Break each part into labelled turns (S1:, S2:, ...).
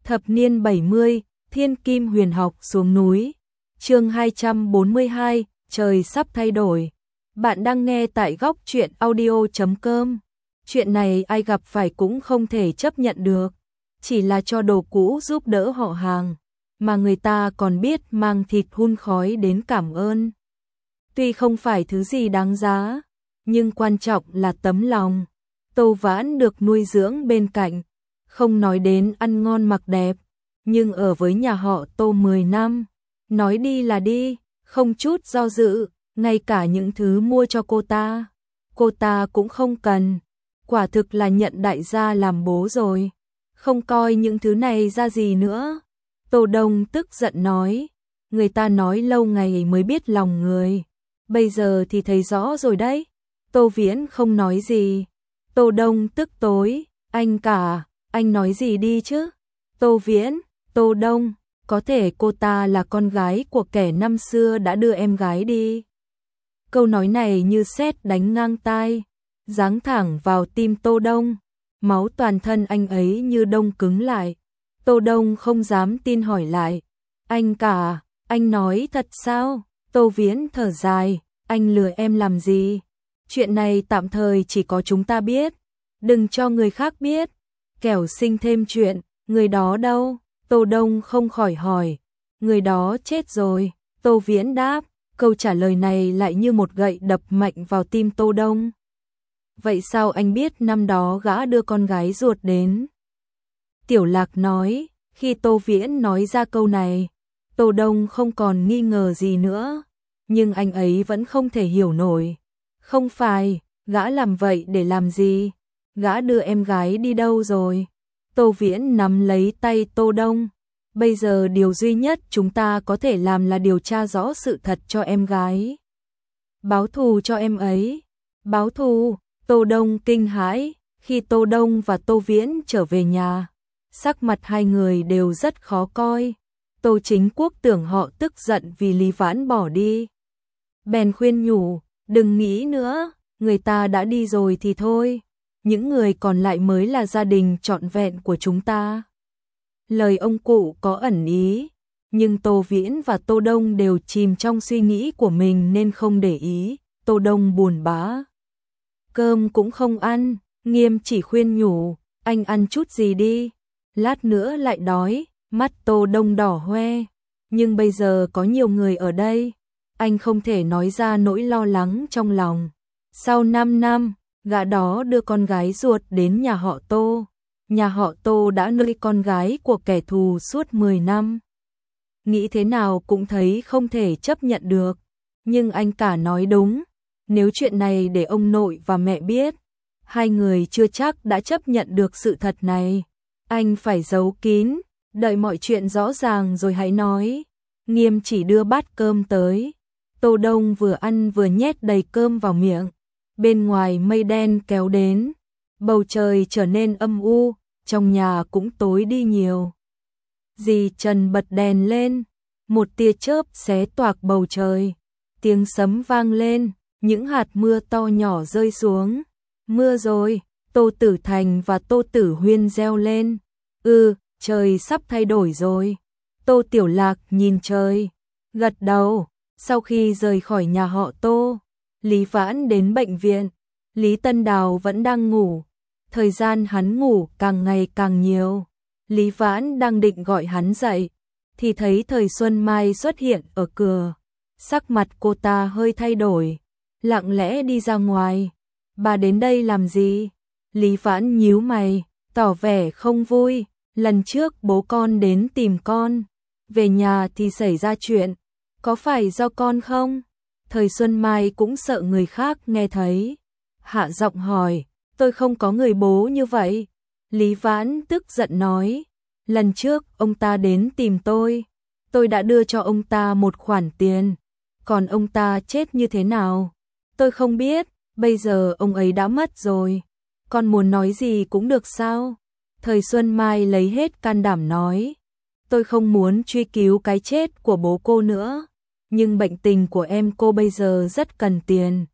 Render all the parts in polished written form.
S1: Thập niên 70, Thiên Kim Huyền Học xuống núi. Chương 242, trời sắp thay đổi. Bạn đang nghe tại góc truyện audio.com. Chuyện này ai gặp phải cũng không thể chấp nhận được. Chỉ là cho đồ cũ giúp đỡ họ hàng, mà người ta còn biết mang thịt hun khói đến cảm ơn. Tuy không phải thứ gì đáng giá, nhưng quan trọng là tấm lòng. Tô Vãn được nuôi dưỡng bên cạnh, không nói đến ăn ngon mặc đẹp, nhưng ở với nhà họ Tô 10 năm, nói đi là đi, không chút do dự, ngay cả những thứ mua cho cô ta cũng không cần. Quả thực là nhận đại gia làm bố rồi, không coi những thứ này ra gì nữa. Tô Đông tức giận nói, người ta nói lâu ngày mới biết lòng người, bây giờ thì thấy rõ rồi đấy. Tô Viễn không nói gì. Tô Đông tức tối, anh cả, anh nói gì đi chứ? Tô Viễn, Tô Đông, có thể cô ta là con gái của kẻ năm xưa đã đưa em gái đi. Câu nói này như sét đánh ngang tai, giáng thẳng vào tim Tô Đông, máu toàn thân anh ấy như đông cứng lại. Tô Đông không dám tin hỏi lại, anh cả, anh nói thật sao? Tô Viễn thở dài, anh lừa em làm gì? Chuyện này tạm thời chỉ có chúng ta biết, đừng cho người khác biết, kẻo sinh thêm chuyện. Người đó đâu? Tô Đông không khỏi hỏi. Người đó chết rồi. Tô Viễn đáp. Câu trả lời này lại như một gậy đập mạnh vào tim Tô Đông. Vậy sao anh biết năm đó gã đưa con gái ruột đến? Tiểu Lạc nói. Khi Tô Viễn nói ra câu này, Tô Đông không còn nghi ngờ gì nữa, nhưng anh ấy vẫn không thể hiểu nổi. Không phải, gã làm vậy để làm gì? Gã đưa em gái đi đâu rồi? Tô Viễn nắm lấy tay Tô Đông. Bây giờ điều duy nhất chúng ta có thể làm là điều tra rõ sự thật cho em gái. Báo thù cho em ấy. Báo thù? Tô Đông kinh hãi. Khi Tô Đông và Tô Viễn trở về nhà, sắc mặt hai người đều rất khó coi. Tô Chính Quốc tưởng họ tức giận vì Lý Vãn bỏ đi, bèn khuyên nhủ, đừng nghĩ nữa, người ta đã đi rồi thì thôi. Những người còn lại mới là gia đình trọn vẹn của chúng ta. Lời ông cụ có ẩn ý, nhưng Tô Viễn và Tô Đông đều chìm trong suy nghĩ của mình nên không để ý. Tô Đông buồn bã, cơm cũng không ăn. Nghiêm chỉ khuyên nhủ, anh ăn chút gì đi, lát nữa lại đói. Mắt Tô Đông đỏ hoe, nhưng bây giờ có nhiều người ở đây, anh không thể nói ra nỗi lo lắng trong lòng. Sau 5 năm, gã đó đưa con gái ruột đến nhà họ Tô. Nhà họ Tô đã nuôi con gái của kẻ thù suốt 10 năm. Nghĩ thế nào cũng thấy không thể chấp nhận được. Nhưng anh cả nói đúng, nếu chuyện này để ông nội và mẹ biết, hai người chưa chắc đã chấp nhận được sự thật này. Anh phải giấu kín, đợi mọi chuyện rõ ràng rồi hãy nói. Nghiêm chỉ đưa bát cơm tới. Tô Đông vừa ăn vừa nhét đầy cơm vào miệng. Bên ngoài mây đen kéo đến, bầu trời trở nên âm u, trong nhà cũng tối đi nhiều. Dì Trần bật đèn lên, một tia chớp xé toạc bầu trời, tiếng sấm vang lên, những hạt mưa to nhỏ rơi xuống. Mưa rồi, Tô Tử Thành và Tô Tử Huyên reo lên. Trời sắp thay đổi rồi. Tô Tiểu Lạc nhìn trời, gật đầu. Sau khi rời khỏi nhà họ Tô, Lý Vãn đến bệnh viện. Lý Tân Đào vẫn đang ngủ. Thời gian hắn ngủ càng ngày càng nhiều. Lý Vãn đang định gọi hắn dậy, thì thấy Thời Xuân Mai xuất hiện ở cửa. Sắc mặt cô ta hơi thay đổi, lặng lẽ đi ra ngoài. Bà đến đây làm gì? Lý Vãn nhíu mày, tỏ vẻ không vui. Lần trước bố con đến tìm con, về nhà thì xảy ra chuyện. Có phải do con không? Thời Xuân Mai cũng sợ người khác nghe thấy, hạ giọng hỏi, tôi không có người bố như vậy. Lý Vãn tức giận nói, lần trước ông ta đến tìm tôi đã đưa cho ông ta một khoản tiền, còn ông ta chết như thế nào? Tôi không biết, bây giờ ông ấy đã mất rồi. Con muốn nói gì cũng được sao? Thời Xuân Mai lấy hết can đảm nói, tôi không muốn truy cứu cái chết của bố cô nữa, nhưng bệnh tình của em cô bây giờ rất cần tiền.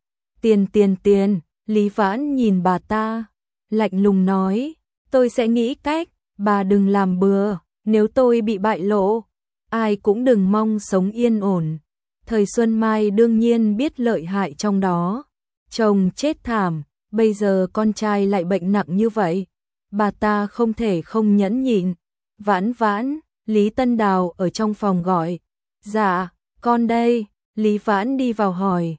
S1: Tiền. Lý Vãn nhìn bà ta, lạnh lùng nói, tôi sẽ nghĩ cách, bà đừng làm bừa. Nếu tôi bị bại lộ, ai cũng đừng mong sống yên ổn. Thời Xuân Mai đương nhiên biết lợi hại trong đó. Chồng chết thảm, bây giờ con trai lại bệnh nặng như vậy. Bà ta không thể không nhẫn nhịn. Vãn Vãn, Lý Tân Đào ở trong phòng gọi. Dạ, con đây. Lý Vãn đi vào hỏi.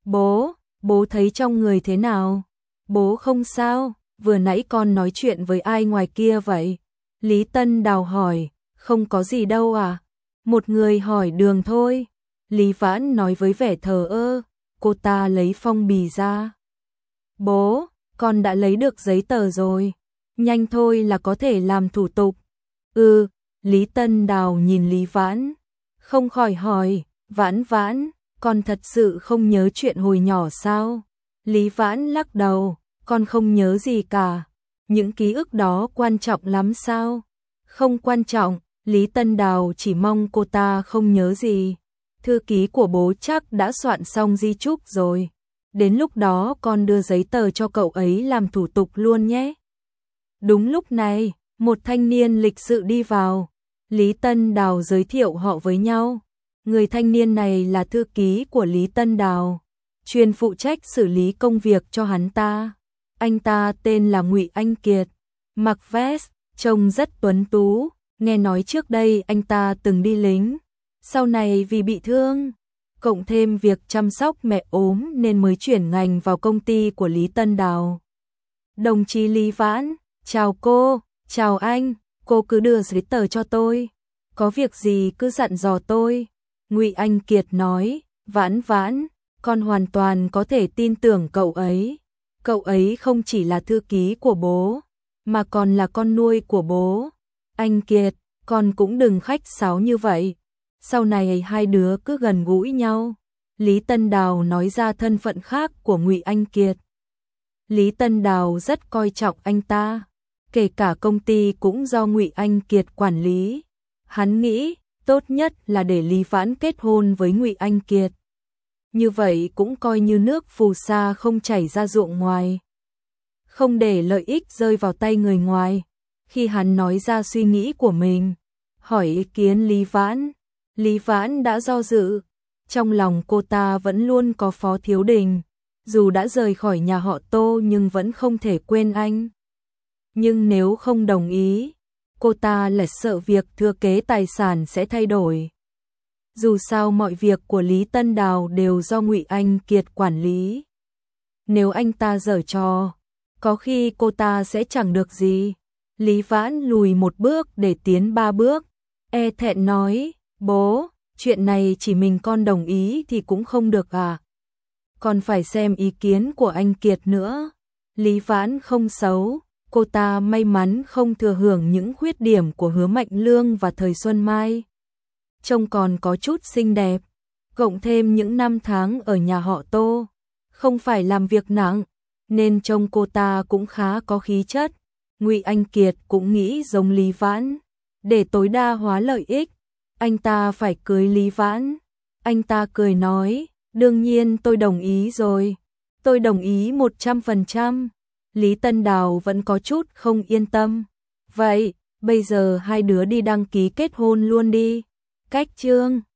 S1: Bố thấy trong người thế nào? Bố không sao, vừa nãy con nói chuyện với ai ngoài kia vậy? Lý Tân Đào hỏi, không có gì đâu à? Một người hỏi đường thôi. Lý Vãn nói với vẻ thờ ơ, cô ta lấy phong bì ra. Bố, con đã lấy được giấy tờ rồi. Nhanh thôi là có thể làm thủ tục. Lý Tân Đào nhìn Lý Vãn, không khỏi hỏi, Vãn Vãn, con thật sự không nhớ chuyện hồi nhỏ sao? Lý Vãn lắc đầu, con không nhớ gì cả. Những ký ức đó quan trọng lắm sao? Không quan trọng, Lý Tân Đào chỉ mong cô ta không nhớ gì. Thư ký của bố chắc đã soạn xong di chúc rồi. Đến lúc đó con đưa giấy tờ cho cậu ấy làm thủ tục luôn nhé. Đúng lúc này, một thanh niên lịch sự đi vào. Lý Tân Đào giới thiệu họ với nhau. Người thanh niên này là thư ký của Lý Tân Đào, chuyên phụ trách xử lý công việc cho hắn ta. Anh ta tên là Ngụy Anh Kiệt, mặc vest, trông rất tuấn tú, nghe nói trước đây anh ta từng đi lính, sau này vì bị thương, cộng thêm việc chăm sóc mẹ ốm nên mới chuyển ngành vào công ty của Lý Tân Đào. Đồng chí Lý Vãn, chào cô, chào anh, cô cứ đưa giấy tờ cho tôi, có việc gì cứ dặn dò tôi. Ngụy Anh Kiệt nói, Vãn Vãn, con hoàn toàn có thể tin tưởng cậu ấy. Cậu ấy không chỉ là thư ký của bố, mà còn là con nuôi của bố. Anh Kiệt, con cũng đừng khách sáo như vậy. Sau này hai đứa cứ gần gũi nhau. Lý Tân Đào nói ra thân phận khác của Ngụy Anh Kiệt. Lý Tân Đào rất coi trọng anh ta, kể cả công ty cũng do Ngụy Anh Kiệt quản lý. Hắn nghĩ, tốt nhất là để Lý Vãn kết hôn với Ngụy Anh Kiệt. Như vậy cũng coi như nước phù sa không chảy ra ruộng ngoài. Không để lợi ích rơi vào tay người ngoài. Khi hắn nói ra suy nghĩ của mình, hỏi ý kiến Lý Vãn đã do dự. Trong lòng cô ta vẫn luôn có Phó Thiếu Đình. Dù đã rời khỏi nhà họ Tô nhưng vẫn không thể quên anh. Nhưng nếu không đồng ý, cô ta lại sợ việc thừa kế tài sản sẽ thay đổi. Dù sao mọi việc của Lý Tân Đào đều do Ngụy Anh Kiệt quản lý. Nếu anh ta giở trò, có khi cô ta sẽ chẳng được gì. Lý Vãn lùi một bước để tiến ba bước, e thẹn nói, bố, chuyện này chỉ mình con đồng ý thì cũng không được à? Còn phải xem ý kiến của anh Kiệt nữa. Lý Vãn không xấu, cô ta may mắn không thừa hưởng những khuyết điểm của Hứa Mạnh Lương và Thời Xuân Mai. Trông còn có chút xinh đẹp, cộng thêm những năm tháng ở nhà họ Tô, không phải làm việc nặng, nên trông cô ta cũng khá có khí chất. Ngụy Anh Kiệt cũng nghĩ giống Lý Vãn, để tối đa hóa lợi ích, anh ta phải cưới Lý Vãn. Anh ta cười nói, đương nhiên tôi đồng ý rồi, tôi đồng ý 100%. Lý Tân Đào vẫn có chút không yên tâm. Vậy, bây giờ hai đứa đi đăng ký kết hôn luôn đi. Cách chương